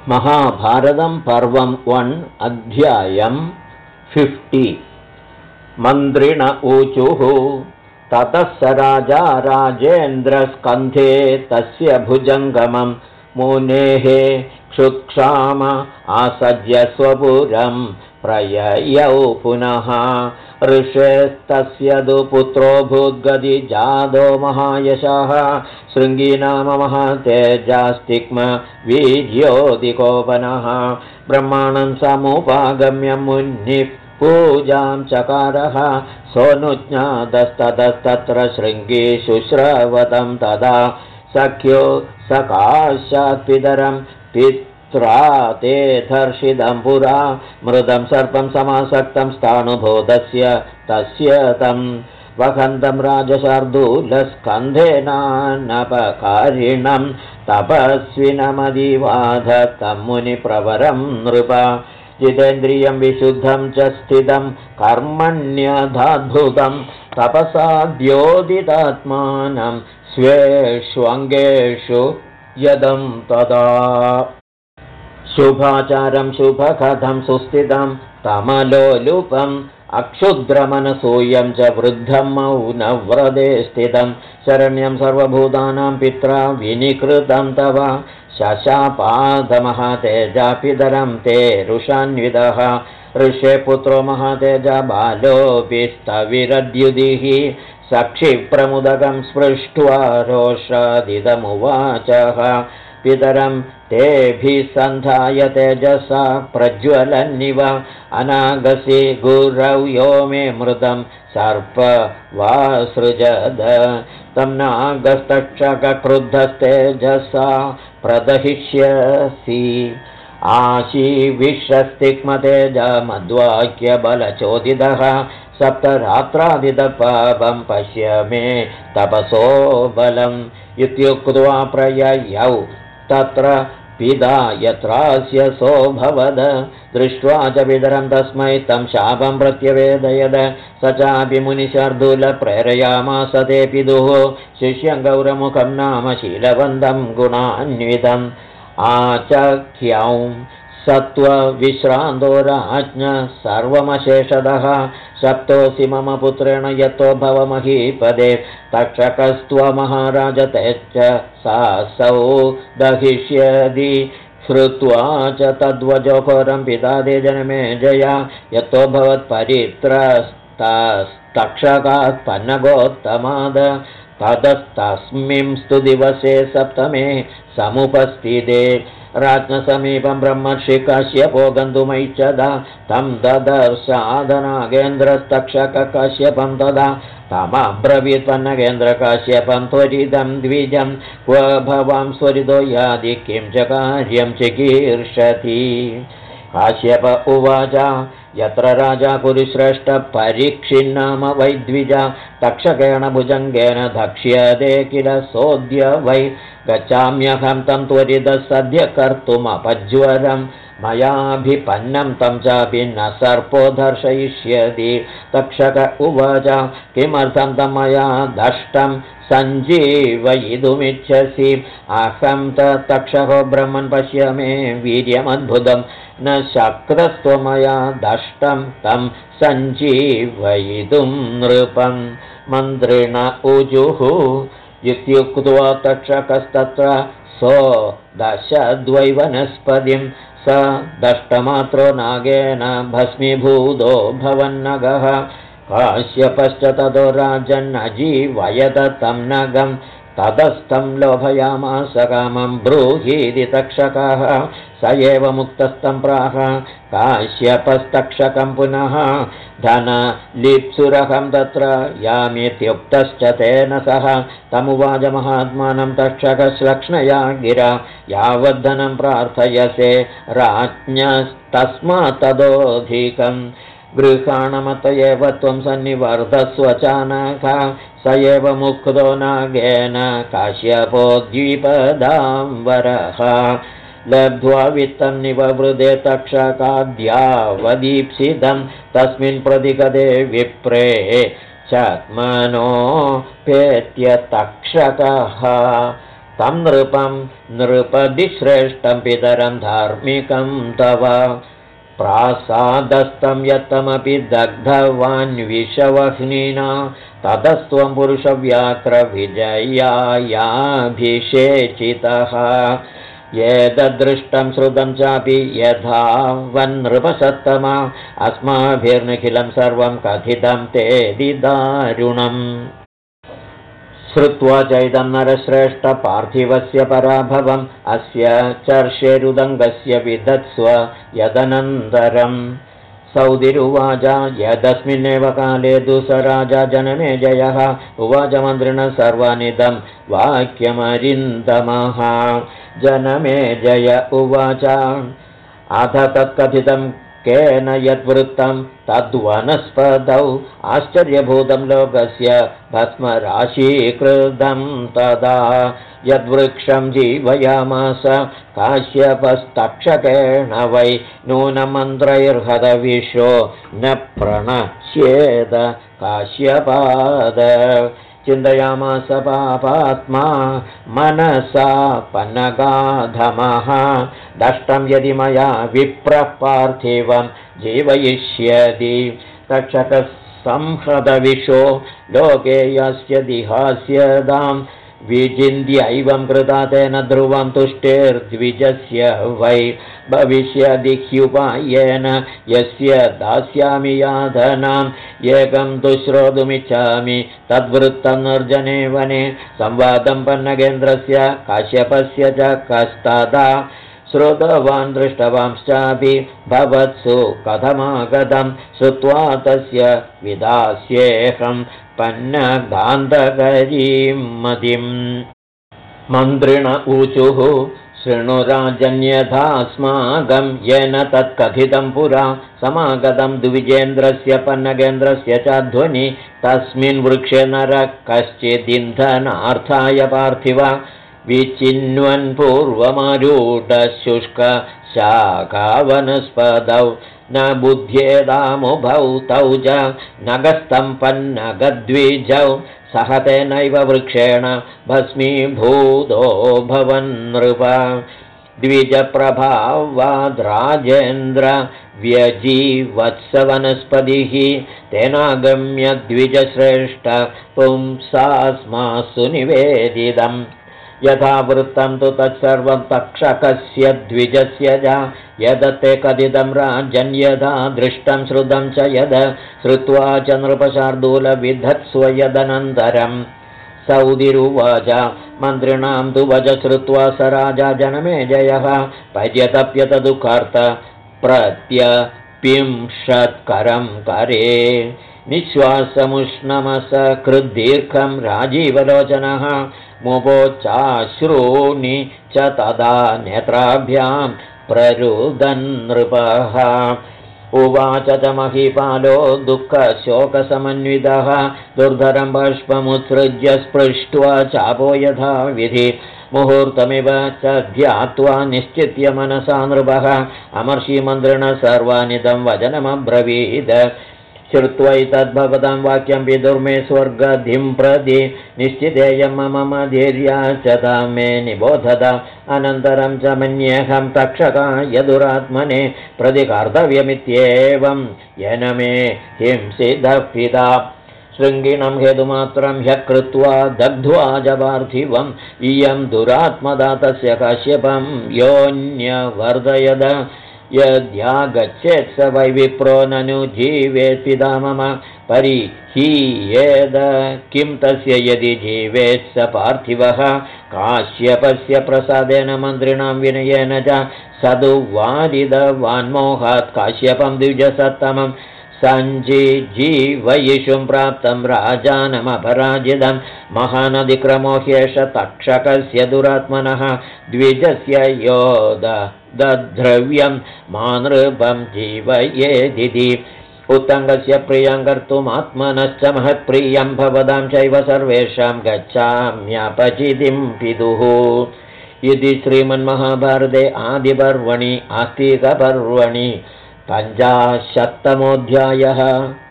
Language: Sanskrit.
महाभारतं पर्वं 1 अध्यायं 50। मन्त्रिण ऊचुः ततः स राजा राजेन्द्रस्कन्धे तस्य भुजङ्गमं मुनेः क्षुत्क्षाम आसज्य स्वपुरं प्रययौ पुनः ऋषेस्तस्य दु पुत्रो भूद्गदिजादो महायशः शृङ्गी नाम महतेजास्तिक्म वीर्योदिकोपनः ब्रह्माणं समुपागम्य मुनिः पूजां चकारः सोऽनुज्ञातस्ततस्तत्र शृङ्गी शुश्रवतं तदा सख्यो सकाशात् पितरं पित्रा ते धर्षितं पुरा मृदं सर्पं समासक्तं स्थाणुबोधस्य तस्य तं वहन्तं राजशार्दूलस्कन्धेनानपकारिणं तपस्विनमदिवाध तं मुनिप्रवरं नृप जितेन्द्रियं विशुद्धं च स्थितं कर्मण्यधाद्भुतं तपसा द्योतितात्मानं स्वेष्वङ्गेषु यदं तदा शुभाचारं शुभकथं सुस्थितं तमलोलुपम् अक्षुद्रमनसूयं च वृद्धं मौनव्रते स्थितं शरण्यं सर्वभूतानां पित्रा विनिकृतं तव शशापादमहातेजापितरं ते रुषान्वितः ऋषे पुत्रो महातेजा बालोऽपि स्तविरद्युदिः सक्षिप्रमुदकं स्पृष्ट्वा रोषादिदमुवाचः पितरं तेभिसन्धाय तेजसा प्रज्वलन्निव अनागसि गुरौ यो मे मृतं सर्प वा सृजद तं नागस्तक्षकक्रुद्धस्तेजसा प्रदहिष्यसि आशीविषस्तिक्मतेजमद्वाक्यबलचोदितः सप्तरात्रादितपापं पश्य मे तपसो बलम् इत्युक्त्वा प्रययौ तत्र पिता यत्रास्य सोऽभवद दृष्ट्वा च पितरं तस्मै तं शापं प्रत्यवेदयद स चापि मुनिशार्दूल प्रेरयामास ते पितुः शिष्यं गौरमुखं नाम शीलवन्तं गुणान्वितम् आचख्यौ सत्त्वविश्रान्तो राज्ञ सर्वमशेषतः सप्तोऽसि मम पुत्रेण यतो भवमहीपदे तक्षकस्त्वमहाराज तेश्च सासौ दहिष्यति श्रुत्वा च तद्वजोघोरं पिता ते जनमे जया यतो भवत्परित्रस्तक्षकात् पन्नगोत्तमाद ततस्तस्मिंस्तु दिवसे सप्तमे समुपस्थिते राज्ञसमीपं ब्रह्मर्षि काश्यपो गन्तुमैच्छदा तं ददर्शादनागेन्द्रस्तक्षककाश्यपं तदा तमब्रवीत् पन्नगेन्द्रकाश्यपं त्वरितं द्विजं क्व भवां स्वरितो यादि किं च कार्यं चिकीर्षति काश्यप उवाच यत्र राजा पुरुश्रेष्ठ परीक्षिन्नाम वैद्विजा तक्षकेण भुजङ्गेन धक्ष्यते किल सोऽद्य वै गच्छाम्यहं तं त्वरितः सद्य कर्तुमपज्वरं मयाभिपन्नं तं चापि न सर्पो दर्शयिष्यति तक्षक उवाच किमर्थं तं मया दष्टं सञ्जीवयितुमिच्छसि अहं तक्षको ब्रह्मन् पश्य मे वीर्यमद्भुतं न शक्रस्त्वमया दष्टं तं सञ्जीवयितुं नृपं मन्त्रिण ऊजुः इत्युक्त्वा तक्षकस्तत्र सोऽदशद्वै वनस्पतिं स दष्टमात्रो नागेन भस्मीभूतो भवन्नगः काश्यपश्च ततो राजन्नजीवयत तं नगं ततस्तं लोभयामास कामं ब्रूहीति तक्षकः स एव मुक्तस्तं प्राह काश्यपस्तक्षकं पुनः धनलिप्सुरहं तत्र यामीत्युक्तश्च तेन सह तमुवाच महात्मानं तक्षकश्लक्ष्णया गिरा यावद्धनं प्रार्थयसे राज्ञस्तस्मात् तदोऽधिकम् गृहाणमत एव त्वं सन्निवर्धस्व चानघ स एव मुक्तो नागेन काश्यपो द्विपदाम्बरः लब्ध्वा वित्तं निववृदे तक्षकाद्यावदीप्सितं तस्मिन् प्रतिगदे विप्रे चात्मनोपेत्य तक्षकः तं नृपं नृपदिश्रेष्ठं पितरं धार्मिकं तव प्रासादस्तं यत्तमपि दग्धवान्विषवह्निना ततस्त्वं पुरुषव्याघ्रविजयायाभिषेचितः एतद्दृष्टं श्रुतं चापि यथा वन्नृपसत्तमा अस्माभिर्निखिलं सर्वं कथितं तेदि दारुणम् श्रुत्वा चैदं नरश्रेष्ठपार्थिवस्य पराभवम् अस्य चर्षेरुदङ्गस्य विधत्स्व यदनन्तरम् सौदिरुवाच यदस्मिन्नेव काले दुसराजा जनमेजयः उवाच मन्त्रिणः सर्वानिदं वाक्यमरिन्दमः जनमेजय उवाच अथ तत्कथितं केन यद्वृत्तं तद्वनस्पतौ आश्चर्यभूतं लोकस्य भस्मराशीकृतं तदा यद्वृक्षं जीवयामास काश्यपस्तक्षकेण वै नूनमन्त्रैर्हतविशो न प्रणश्येद काश्यपाद चिन्तयामास पापात्मा मनसा पन्नगाधमः दष्टं यदि मया विप्रः पार्थिवं जीवयिष्यति तक्षकः संहृतविशो लोके यस्य दिहास्यदां विचिन्त्यैवं कृता तेन ध्रुवं तुष्टेर्द्विजस्य वै भविष्यदि ह्युपायेन यस्य दास्यामि याधनाम् एकं तु श्रोतुमिच्छामि तद्वृत्तं निर्जने वने संवादं पन्नगेन्द्रस्य काश्यपस्य च कस्तदा श्रुतवान् दृष्टवांश्चापि भवत्सु कथमागतं श्रुत्वा तस्य विदास्येऽहं पन्नगान्धकरीं मतिम् मन्त्रिण ऊचुः शृणुराजन्यथास्माकं येन तत्कथितं पुरा समागतं द्विजेन्द्रस्य पन्नगेन्द्रस्य च ध्वनि तस्मिन् वृक्षे नरः कश्चिदिन्धनार्थाय पार्थिव विचिन्वन् पूर्वमारूढशुष्कशाखावनस्पदौ न बुध्येदामुभौ तौ च नगस्तं पन्नगद्विजौ सह तेनैव वृक्षेण भस्मीभूतो भवन्नृप द्विजप्रभावाद्राजेन्द्र व्यजीवत्सवनस्पतिः तेनागम्य द्विजश्रेष्ठ पुंसास्मासु निवेदितम् यथा वृत्तं तु तत्सर्वं तक्षकस्य द्विजस्य च यदत्ते कथितं राजन् यदा दृष्टं श्रुतं च यद श्रुत्वा च नृपशार्दूलविधत्स्व यदनन्तरं सौदिरुवाच मन्त्रिणां तु वच श्रुत्वा स राजा जनमेजयः पर्यतप्यत दुःखार्थ प्रत्यपिंशत्करं करे निःश्वासमुष्णमसकृद्दीर्घं राजीवलोचनः मुपोच्चाश्रूणि च तदा नेत्राभ्यां प्ररुदन् नृपः उवाच च महीपालो दुःखशोकसमन्वितः दुर्धरं बाष्पमुत्सृज्य स्पृष्ट्वा चापो यथा विधि मुहूर्तमिव च ध्यात्वा निश्चित्य मनसा नृपः अमर्षिमन्त्रिणः सर्वानिदं वचनमब्रवीद श्रुत्वैतद्भवतां वाक्यं विदुर्मे स्वर्गधिं प्रति निश्चितेयं मम धैर्याचता मे निबोधत अनन्तरं च मन्येऽहं तक्षकाय दुरात्मने प्रतिकर्तव्यमित्येवं येन मे हिंसितः पिता शृङ्गिणं हेतुमात्रं ह्यः कृत्वा दग्ध्वा च पार्थिवम् इयं दुरात्मदा तस्य काश्यपं योऽन्यवर्धयद यद्यागच्छेत् स वै विप्रो ननु जीवेत् पिता मम परिहीयेद किं तस्य यदि जीवेत् स पार्थिवः काश्यपस्य प्रसादेन मन्त्रिणां विनयेन च सदुवादितवान्मोहात् काश्यपं द्विजसत्तमं सञ्जीवयिषुं प्राप्तं राजानमपराजितं महानदिक्रमो ह्येष तक्षकस्य दुरात्मनः द्विजस्य योद दद्रव्यं मानृपं जीवयेदिति उत्तङ्गस्य प्रियं कर्तुमात्मनश्च महत्प्रियं भवतां चैव सर्वेषां गच्छाम्यपचितिं पितुः इति श्रीमन्महाभारते आदिपर्वणि आस्तिकपर्वणि 50तमोऽध्यायः।